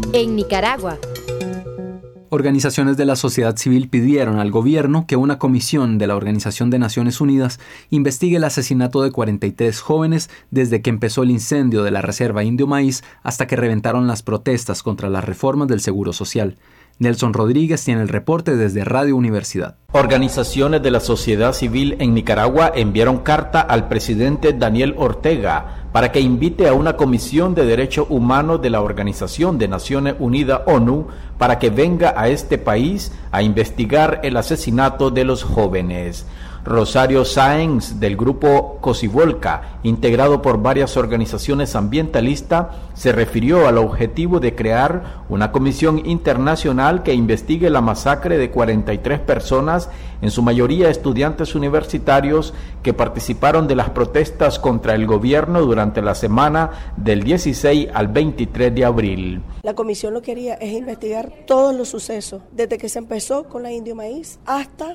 En Nicaragua. Organizaciones de la sociedad civil pidieron al gobierno que una comisión de la Organización de Naciones Unidas investigue el asesinato de 43 jóvenes desde que empezó el incendio de la reserva Indio Maíz hasta que reventaron las protestas contra las reformas del Seguro Social. Nelson Rodríguez tiene el reporte desde Radio Universidad. Organizaciones de la sociedad civil en Nicaragua enviaron carta al presidente Daniel Ortega para que invite a una comisión de derechos humanos de la Organización de Naciones Unidas, ONU, para que venga a este país a investigar el asesinato de los jóvenes. Rosario Sáenz, del grupo Cocibolca, integrado por varias organizaciones ambientalistas, se refirió al objetivo de crear una comisión internacional que investigue la masacre de 43 personas, en su mayoría estudiantes universitarios, que participaron de las protestas contra el gobierno durante la semana del 16 al 23 de abril. La comisión lo que quería es investigar todos los sucesos, desde que se empezó con la Indio Maíz hasta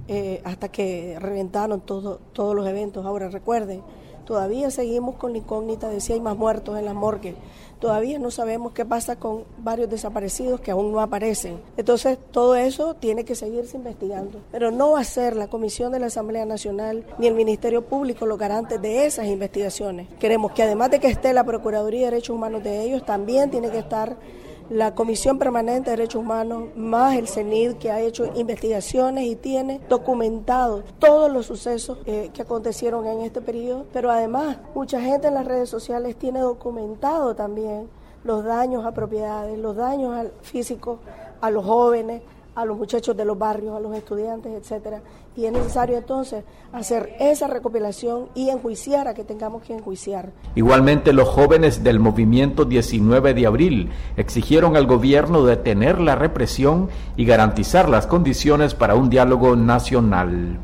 que reventaron todos los eventos. Ahora recuerden, todavía seguimos con la incógnita de si hay más muertos en la morgue. Todavía no sabemos qué pasa con varios desaparecidos que aún no aparecen. Entonces todo eso tiene que seguirse investigando. Pero no va a ser la Comisión de la Asamblea Nacional ni el Ministerio Público los garantes de esas investigaciones. Queremos que además de que esté la Procuraduría de Derechos Humanos de ellos, también tiene que estar la Comisión Permanente de Derechos Humanos, más el CENID, que ha hecho investigaciones y tiene documentado todos los sucesos que acontecieron en este periodo, pero además mucha gente en las redes sociales tiene documentado también los daños a propiedades, los daños físicos a los jóvenes, a los muchachos de los barrios, a los estudiantes, etcétera. Y es necesario entonces hacer esa recopilación y enjuiciar a que tengamos que enjuiciar. Igualmente, los jóvenes del movimiento 19 de abril exigieron al gobierno detener la represión y garantizar las condiciones para un diálogo nacional.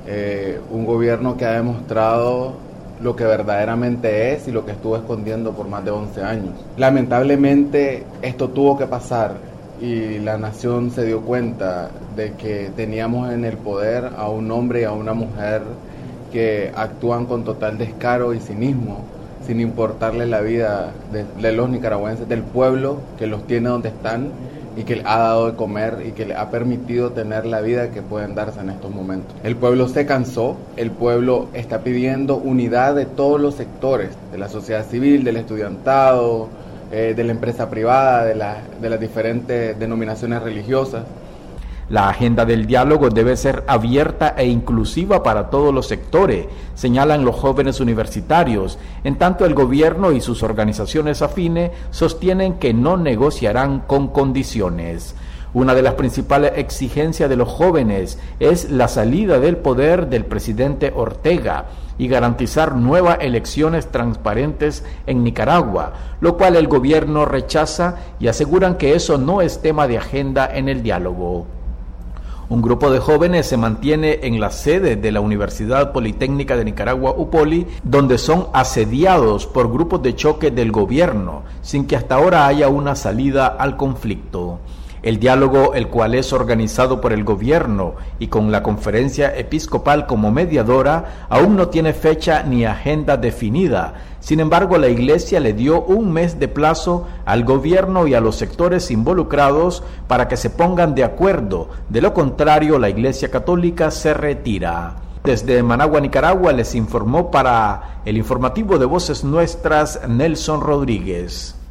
Un gobierno que ha demostrado lo que verdaderamente es y lo que estuvo escondiendo por más de 11 años. Lamentablemente esto tuvo que pasar. Y la nación se dio cuenta de que teníamos en el poder a un hombre y a una mujer que actúan con total descaro y cinismo, sin importarle la vida de los nicaragüenses, del pueblo que los tiene donde están y que les ha dado de comer y que les ha permitido tener la vida que pueden darse en estos momentos. El pueblo se cansó, el pueblo está pidiendo unidad de todos los sectores, de la sociedad civil, del estudiantado, de la empresa privada, de las diferentes denominaciones religiosas. La agenda del diálogo debe ser abierta e inclusiva para todos los sectores, señalan los jóvenes universitarios. En tanto, el gobierno y sus organizaciones afines sostienen que no negociarán con condiciones. Una de las principales exigencias de los jóvenes es la salida del poder del presidente Ortega y garantizar nuevas elecciones transparentes en Nicaragua, lo cual el gobierno rechaza y aseguran que eso no es tema de agenda en el diálogo. Un grupo de jóvenes se mantiene en la sede de la Universidad Politécnica de Nicaragua, UPOLI, donde son asediados por grupos de choque del gobierno, sin que hasta ahora haya una salida al conflicto. El diálogo, el cual es organizado por el gobierno y con la Conferencia Episcopal como mediadora, aún no tiene fecha ni agenda definida. Sin embargo, la Iglesia le dio un mes de plazo al gobierno y a los sectores involucrados para que se pongan de acuerdo. De lo contrario, la Iglesia Católica se retira. Desde Managua, Nicaragua, les informó para el informativo de Voces Nuestras, Nelson Rodríguez.